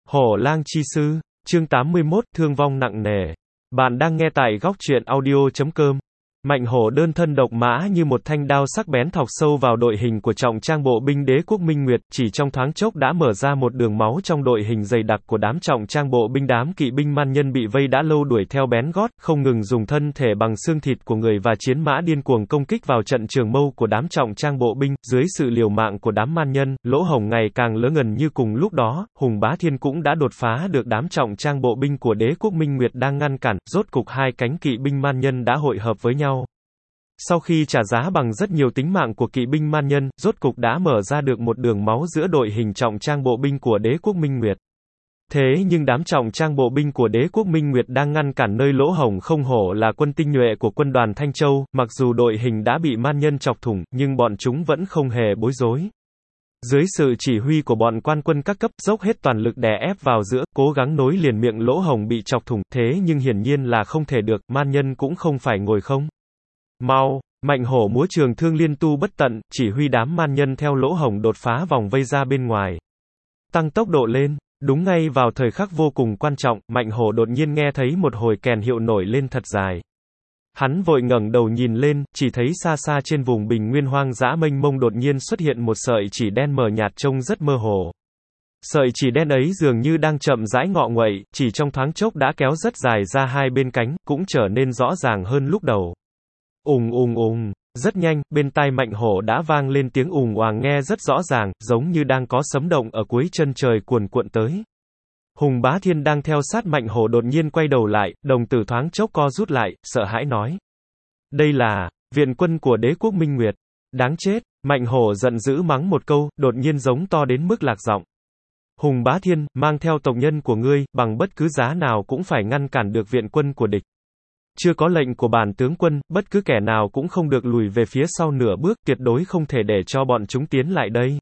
Hổ lang chi sư, chương 81, thương vong nặng nề. Bạn đang nghe tại góc truyện audio.com. Mạnh hổ đơn thân độc mã như một thanh đao sắc bén thọc sâu vào đội hình của trọng trang bộ binh đế quốc Minh Nguyệt, chỉ trong thoáng chốc đã mở ra một đường máu trong đội hình dày đặc của đám trọng trang bộ binh. Đám kỵ binh man nhân bị vây đã lâu đuổi theo bén gót, không ngừng dùng thân thể bằng xương thịt của người và chiến mã điên cuồng công kích vào trận trường mâu của đám trọng trang bộ binh. Dưới sự liều mạng của đám man nhân, lỗ hổng ngày càng lớn. Gần như cùng lúc đó, Hùng Bá Thiên cũng đã đột phá được đám trọng trang bộ binh của đế quốc Minh Nguyệt đang ngăn cản. Rốt cục hai cánh kỵ binh man nhân đã hội hợp với nhau. Sau khi trả giá bằng rất nhiều tính mạng của kỵ binh man nhân, rốt cục đã mở ra được một đường máu giữa đội hình trọng trang bộ binh của đế quốc Minh Nguyệt. Thế nhưng đám trọng trang bộ binh của đế quốc Minh Nguyệt đang ngăn cản nơi lỗ hổng không hổ là quân tinh nhuệ của quân đoàn Thanh Châu, mặc dù đội hình đã bị man nhân chọc thủng, nhưng bọn chúng vẫn không hề bối rối. Dưới sự chỉ huy của bọn quan quân các cấp, dốc hết toàn lực đè ép vào giữa, cố gắng nối liền miệng lỗ hổng bị chọc thủng, thế nhưng hiển nhiên là không thể được, man nhân cũng không phải ngồi không. Mau! Mạnh hổ múa trường thương liên tu bất tận, chỉ huy đám man nhân theo lỗ hổng đột phá vòng vây ra bên ngoài. Tăng tốc độ lên. Đúng ngay vào thời khắc vô cùng quan trọng, mạnh hổ đột nhiên nghe thấy một hồi kèn hiệu nổi lên thật dài. Hắn vội ngẩng đầu nhìn lên, chỉ thấy xa xa trên vùng bình nguyên hoang dã mênh mông đột nhiên xuất hiện một sợi chỉ đen mờ nhạt trông rất mơ hồ. Sợi chỉ đen ấy dường như đang chậm rãi ngọ nguậy, chỉ trong thoáng chốc đã kéo rất dài ra hai bên cánh, cũng trở nên rõ ràng hơn lúc đầu. Ùng ùng ùng, rất nhanh, bên tai mạnh hổ đã vang lên tiếng ùng oàng nghe rất rõ ràng, giống như đang có sấm động ở cuối chân trời cuồn cuộn tới. Hùng Bá Thiên đang theo sát mạnh hổ đột nhiên quay đầu lại, đồng tử thoáng chốc co rút lại, sợ hãi nói. Đây là viện quân của đế quốc Minh Nguyệt. Đáng chết, mạnh hổ giận dữ mắng một câu, đột nhiên giống to đến mức lạc giọng. Hùng Bá Thiên, mang theo tộc nhân của ngươi, bằng bất cứ giá nào cũng phải ngăn cản được viện quân của địch. Chưa có lệnh của bản tướng quân, bất cứ kẻ nào cũng không được lùi về phía sau nửa bước, tuyệt đối không thể để cho bọn chúng tiến lại đây.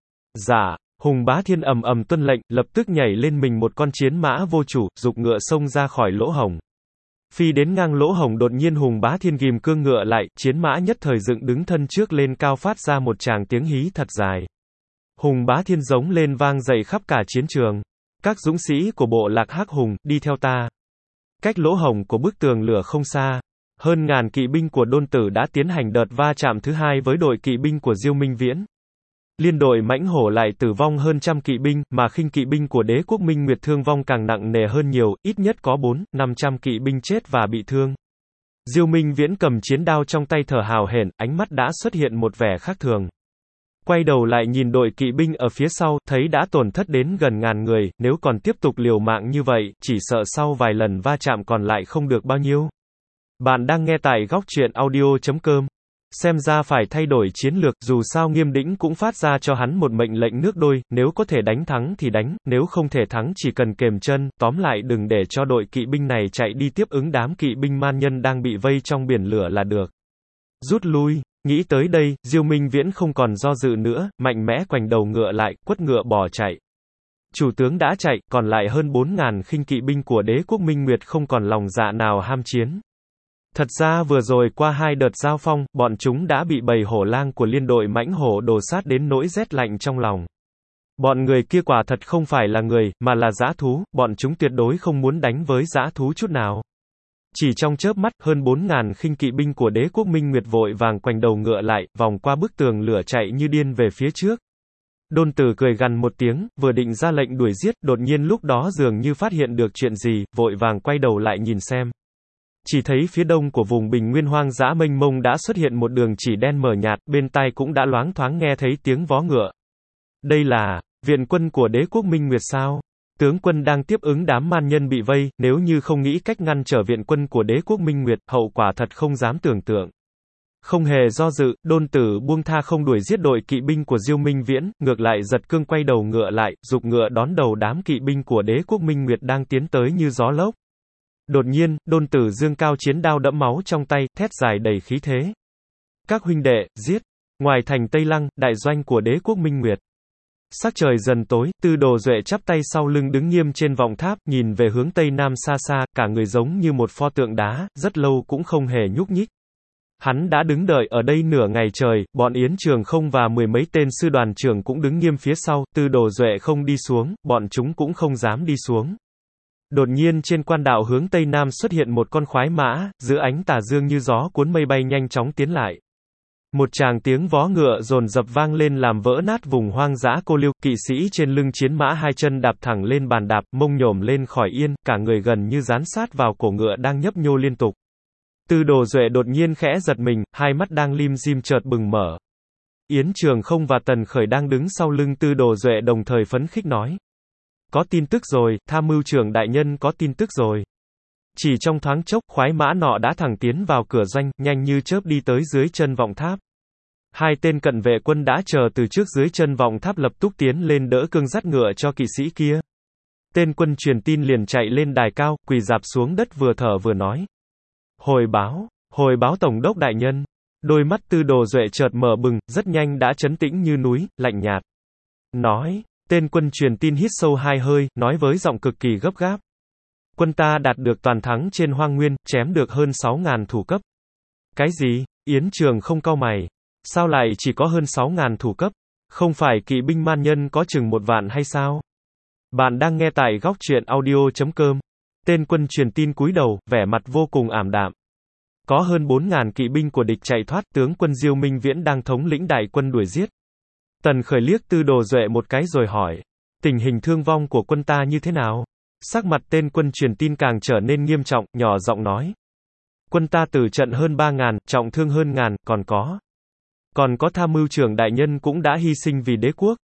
Dạ, Hùng Bá Thiên ầm ầm tuân lệnh, lập tức nhảy lên mình một con chiến mã vô chủ, giục ngựa xông ra khỏi lỗ hổng. Phi đến ngang lỗ hổng đột nhiên Hùng Bá Thiên ghim cương ngựa lại, chiến mã nhất thời dựng đứng thân trước lên cao phát ra một tràng tiếng hí thật dài. Hùng Bá Thiên giống lên vang dậy khắp cả chiến trường. Các dũng sĩ của bộ lạc Hắc Hùng, đi theo ta. Cách lỗ hổng của bức tường lửa không xa, hơn ngàn kỵ binh của Đôn Tử đã tiến hành đợt va chạm thứ hai với đội kỵ binh của Diêu Minh Viễn. Liên đội mãnh hổ lại tử vong hơn trăm kỵ binh, mà khinh kỵ binh của đế quốc Minh Nguyệt thương vong càng nặng nề hơn nhiều, ít nhất có 400-500 kỵ binh chết và bị thương. Diêu Minh Viễn cầm chiến đao trong tay thở hào hển, ánh mắt đã xuất hiện một vẻ khác thường. Quay đầu lại nhìn đội kỵ binh ở phía sau, thấy đã tổn thất đến gần ngàn người, nếu còn tiếp tục liều mạng như vậy, chỉ sợ sau vài lần va chạm còn lại không được bao nhiêu. Bạn đang nghe tại góc truyện audio.com. Xem ra phải thay đổi chiến lược, dù sao Nghiêm Đĩnh cũng phát ra cho hắn một mệnh lệnh nước đôi, nếu có thể đánh thắng thì đánh, nếu không thể thắng chỉ cần kềm chân, tóm lại đừng để cho đội kỵ binh này chạy đi tiếp ứng đám kỵ binh man nhân đang bị vây trong biển lửa là được. Rút lui. Nghĩ tới đây, Diêu Minh Viễn không còn do dự nữa, mạnh mẽ quành đầu ngựa lại, quất ngựa bỏ chạy. Chủ tướng đã chạy, còn lại hơn 4.000 khinh kỵ binh của đế quốc Minh Nguyệt không còn lòng dạ nào ham chiến. Thật ra vừa rồi qua hai đợt giao phong, bọn chúng đã bị bầy hổ lang của liên đội mãnh hổ đổ sát đến nỗi rét lạnh trong lòng. Bọn người kia quả thật không phải là người, mà là dã thú, bọn chúng tuyệt đối không muốn đánh với dã thú chút nào. Chỉ trong chớp mắt, hơn 4.000 khinh kỵ binh của đế quốc Minh Nguyệt vội vàng quành đầu ngựa lại, vòng qua bức tường lửa chạy như điên về phía trước. Đôn Tử cười gằn một tiếng, vừa định ra lệnh đuổi giết, đột nhiên lúc đó dường như phát hiện được chuyện gì, vội vàng quay đầu lại nhìn xem. Chỉ thấy phía đông của vùng bình nguyên hoang dã mênh mông đã xuất hiện một đường chỉ đen mờ nhạt, bên tai cũng đã loáng thoáng nghe thấy tiếng vó ngựa. Đây là viện quân của đế quốc Minh Nguyệt sao? Tướng quân đang tiếp ứng đám man nhân bị vây, nếu như không nghĩ cách ngăn trở viện quân của đế quốc Minh Nguyệt, hậu quả thật không dám tưởng tượng. Không hề do dự, Đôn Tử buông tha không đuổi giết đội kỵ binh của Diêu Minh Viễn, ngược lại giật cương quay đầu ngựa lại, giục ngựa đón đầu đám kỵ binh của đế quốc Minh Nguyệt đang tiến tới như gió lốc. Đột nhiên, Đôn Tử dương cao chiến đao đẫm máu trong tay, thét dài đầy khí thế. Các huynh đệ, giết! Ngoài thành Tây Lăng, đại doanh của đế quốc Minh Nguyệt. Sắc trời dần tối, Tư Đồ Duệ chắp tay sau lưng đứng nghiêm trên vọng tháp, nhìn về hướng tây nam xa xa, cả người giống như một pho tượng đá, rất lâu cũng không hề nhúc nhích. Hắn đã đứng đợi ở đây nửa ngày trời, bọn Yến Trường Không và mười mấy tên sư đoàn trưởng cũng đứng nghiêm phía sau, Tư Đồ Duệ không đi xuống, bọn chúng cũng không dám đi xuống. Đột nhiên trên quan đạo hướng Tây Nam xuất hiện một con khoái mã, giữa ánh tà dương như gió cuốn mây bay nhanh chóng tiến lại. Một tràng tiếng vó ngựa dồn dập vang lên làm vỡ nát vùng hoang dã cô liêu, kỵ sĩ trên lưng chiến mã hai chân đạp thẳng lên bàn đạp, mông nhổm lên khỏi yên, cả người gần như dán sát vào cổ ngựa đang nhấp nhô liên tục. Tư Đồ Duệ đột nhiên khẽ giật mình, hai mắt đang lim dim chợt bừng mở. Yến Trường Không và Tần Khởi đang đứng sau lưng Tư Đồ Duệ đồng thời phấn khích nói. Có tin tức rồi, tham mưu trưởng đại nhân có tin tức rồi. Chỉ trong thoáng chốc, khoái mã nọ đã thẳng tiến vào cửa doanh, nhanh như chớp đi tới dưới chân vọng tháp. Hai tên cận vệ quân đã chờ từ trước dưới chân vọng tháp lập tức tiến lên đỡ cương dắt ngựa cho kỵ sĩ kia. Tên quân truyền tin liền chạy lên đài cao, quỳ rạp xuống đất vừa thở vừa nói. Hồi báo tổng đốc đại nhân. Đôi mắt Tư Đồ Duệ chợt mở bừng, rất nhanh đã trấn tĩnh như núi, lạnh nhạt. Nói, tên quân truyền tin hít sâu hai hơi, nói với giọng cực kỳ gấp gáp. Quân ta đạt được toàn thắng trên Hoang Nguyên, chém được hơn 6.000 thủ cấp. Cái gì? Yến Trường Không cau mày. Sao lại chỉ có hơn 6.000 thủ cấp? Không phải kỵ binh man nhân có chừng 1 vạn hay sao? Bạn đang nghe tại góc truyện audio.com. Tên quân truyền tin cúi đầu, vẻ mặt vô cùng ảm đạm. Có hơn 4.000 kỵ binh của địch chạy thoát, tướng quân Diêu Minh Viễn đang thống lĩnh đại quân đuổi giết. Tần Khởi liếc Tư Đồ Duệ một cái rồi hỏi. Tình hình thương vong của quân ta như thế nào? Sắc mặt tên quân truyền tin càng trở nên nghiêm trọng, nhỏ giọng nói. Quân ta tử trận hơn 3.000, trọng thương hơn ngàn, còn có tham mưu trưởng đại nhân cũng đã hy sinh vì đế quốc.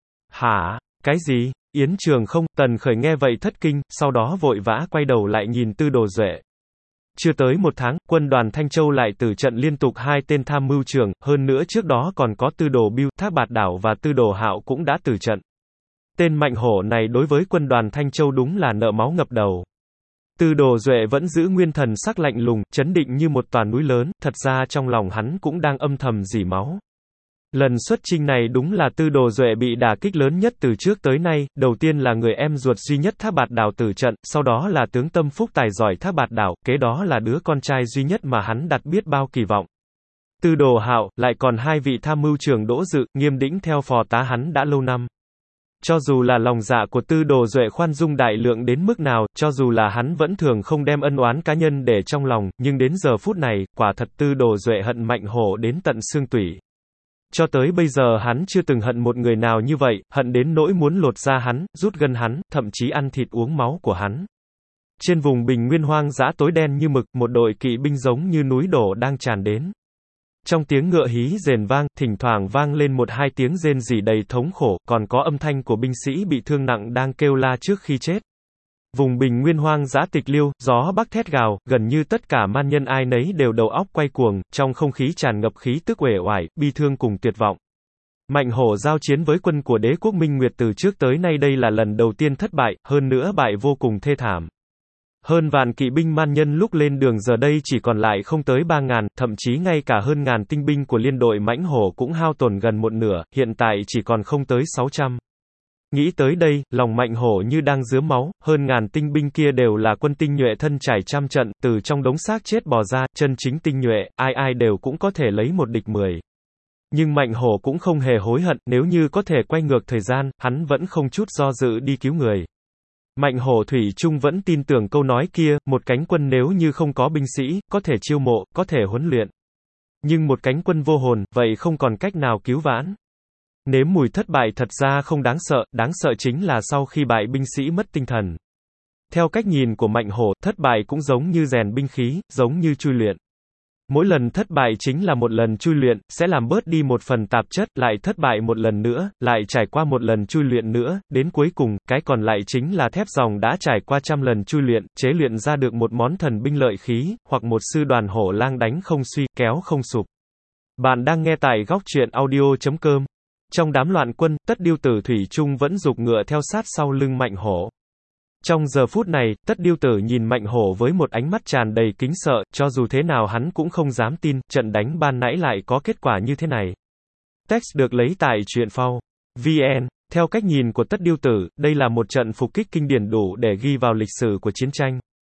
Hả? Cái gì? Yến Trường Không, Tần Khởi nghe vậy thất kinh, sau đó vội vã quay đầu lại nhìn Tư Đồ Duệ. Chưa tới 1 tháng, quân đoàn Thanh Châu lại tử trận liên tục 2 tên tham mưu trưởng, hơn nữa trước đó còn có Tư Đồ Bưu, Thác Bạt Đảo và Tư Đồ Hạo cũng đã tử trận. Tên mạnh hổ này đối với quân đoàn Thanh Châu đúng là nợ máu ngập đầu. Tư Đồ Duệ vẫn giữ nguyên thần sắc lạnh lùng, chấn định như một tòa núi lớn, thật ra trong lòng hắn cũng đang âm thầm rỉ máu. Lần xuất chinh này đúng là Tư Đồ Duệ bị đả kích lớn nhất từ trước tới nay, đầu tiên là người em ruột duy nhất Thác Bạt Đảo tử trận, sau đó là tướng tâm phúc tài giỏi Thác Bạt Đảo, kế đó là đứa con trai duy nhất mà hắn đặt biết bao kỳ vọng. Tư Đồ Hạo, lại còn 2 vị tham mưu trưởng Đỗ Dự, Nghiêm Đĩnh theo phò tá hắn đã lâu năm. Cho dù là lòng dạ của Tư Đồ Duệ khoan dung đại lượng đến mức nào, cho dù là hắn vẫn thường không đem ân oán cá nhân để trong lòng, nhưng đến giờ phút này, quả thật Tư Đồ Duệ hận mạnh hổ đến tận xương tủy. Cho tới bây giờ hắn chưa từng hận một người nào như vậy, hận đến nỗi muốn lột da hắn, rút gân hắn, thậm chí ăn thịt uống máu của hắn. Trên vùng bình nguyên hoang dã tối đen như mực, một đội kỵ binh giống như núi đổ đang tràn đến. Trong tiếng ngựa hí rền vang, thỉnh thoảng vang lên 1-2 tiếng rên rỉ đầy thống khổ, còn có âm thanh của binh sĩ bị thương nặng đang kêu la trước khi chết. Vùng bình nguyên hoang dã tịch liêu, gió bắc thét gào, gần như tất cả man nhân ai nấy đều đầu óc quay cuồng, trong không khí tràn ngập khí tức uể oải, bi thương cùng tuyệt vọng. Mạnh hổ giao chiến với quân của đế quốc Minh Nguyệt từ trước tới nay đây là lần đầu tiên thất bại, hơn nữa bại vô cùng thê thảm. Hơn vạn kỵ binh man nhân lúc lên đường giờ đây chỉ còn lại không tới 3.000, thậm chí ngay cả hơn ngàn tinh binh của liên đội mãnh hổ cũng hao tổn gần một nửa, hiện tại chỉ còn không tới 600. Nghĩ tới đây, lòng mạnh hổ như đang rướm máu, hơn ngàn tinh binh kia đều là quân tinh nhuệ thân trải trăm trận, từ trong đống xác chết bò ra, chân chính tinh nhuệ, ai ai đều cũng có thể lấy một địch 10. Nhưng mạnh hổ cũng không hề hối hận, nếu như có thể quay ngược thời gian, hắn vẫn không chút do dự đi cứu người. Mạnh hổ thủy chung vẫn tin tưởng câu nói kia, một cánh quân nếu như không có binh sĩ, có thể chiêu mộ, có thể huấn luyện. Nhưng một cánh quân vô hồn, vậy không còn cách nào cứu vãn. Nếm mùi thất bại thật ra không đáng sợ chính là sau khi bại binh sĩ mất tinh thần. Theo cách nhìn của mạnh hổ, thất bại cũng giống như rèn binh khí, giống như chui luyện. Mỗi lần thất bại chính là một lần chui luyện, sẽ làm bớt đi một phần tạp chất, lại thất bại một lần nữa, lại trải qua một lần chui luyện nữa, đến cuối cùng, cái còn lại chính là thép ròng đã trải qua trăm lần chui luyện, chế luyện ra được một món thần binh lợi khí, hoặc một sư đoàn hổ lang đánh không suy, kéo không sụp. Bạn đang nghe tại góc truyện audio.com. Trong đám loạn quân, Tất Điêu Tử thủy chung vẫn giục ngựa theo sát sau lưng mạnh hổ. Trong giờ phút này, Tất Điêu Tử nhìn mạnh hổ với một ánh mắt tràn đầy kính sợ, cho dù thế nào hắn cũng không dám tin, trận đánh ban nãy lại có kết quả như thế này. Text được lấy tại truyện phao. VN. Theo cách nhìn của Tất Điêu Tử, đây là một trận phục kích kinh điển đủ để ghi vào lịch sử của chiến tranh.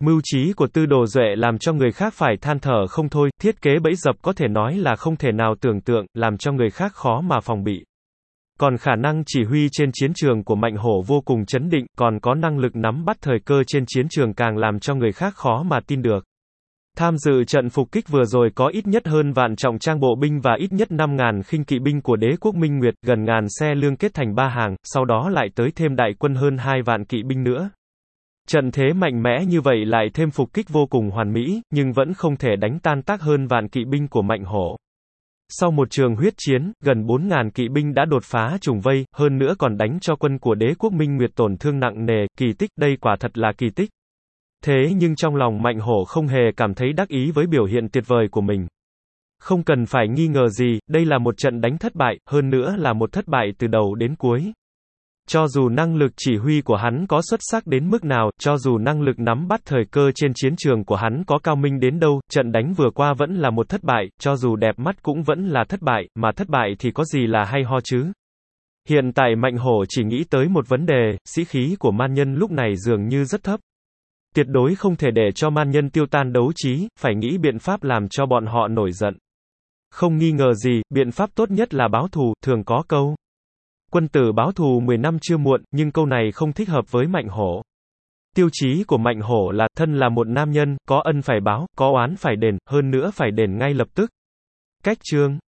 Mưu trí của Tư Đồ Duệ làm cho người khác phải than thở không thôi, thiết kế bẫy dập có thể nói là không thể nào tưởng tượng, làm cho người khác khó mà phòng bị. Còn khả năng chỉ huy trên chiến trường của Mạnh Hổ vô cùng chấn định, còn có năng lực nắm bắt thời cơ trên chiến trường càng làm cho người khác khó mà tin được. Tham dự trận phục kích vừa rồi có ít nhất hơn vạn trọng trang bộ binh và ít nhất 5.000 khinh kỵ binh của đế quốc Minh Nguyệt, gần ngàn xe lương kết thành ba hàng, sau đó lại tới thêm đại quân hơn 2 vạn kỵ binh nữa. Trận thế mạnh mẽ như vậy lại thêm phục kích vô cùng hoàn mỹ, nhưng vẫn không thể đánh tan tác hơn vạn kỵ binh của Mạnh Hổ. Sau một trường huyết chiến, gần 4.000 kỵ binh đã đột phá trùng vây, hơn nữa còn đánh cho quân của đế quốc Minh Nguyệt tổn thương nặng nề, kỳ tích, đây quả thật là kỳ tích. Thế nhưng trong lòng Mạnh Hổ không hề cảm thấy đắc ý với biểu hiện tuyệt vời của mình. Không cần phải nghi ngờ gì, đây là một trận đánh thất bại, hơn nữa là một thất bại từ đầu đến cuối. Cho dù năng lực chỉ huy của hắn có xuất sắc đến mức nào, cho dù năng lực nắm bắt thời cơ trên chiến trường của hắn có cao minh đến đâu, trận đánh vừa qua vẫn là một thất bại, cho dù đẹp mắt cũng vẫn là thất bại, mà thất bại thì có gì là hay ho chứ. Hiện tại Mạnh Hổ chỉ nghĩ tới một vấn đề, sĩ khí của man nhân lúc này dường như rất thấp. Tuyệt đối không thể để cho man nhân tiêu tan đấu trí, phải nghĩ biện pháp làm cho bọn họ nổi giận. Không nghi ngờ gì, biện pháp tốt nhất là báo thù, thường có câu. Quân tử báo thù 10 năm chưa muộn, nhưng câu này không thích hợp với Mạnh Hổ. Tiêu chí của Mạnh Hổ là, thân là một nam nhân, có ân phải báo, có oán phải đền, hơn nữa phải đền ngay lập tức. Cách chương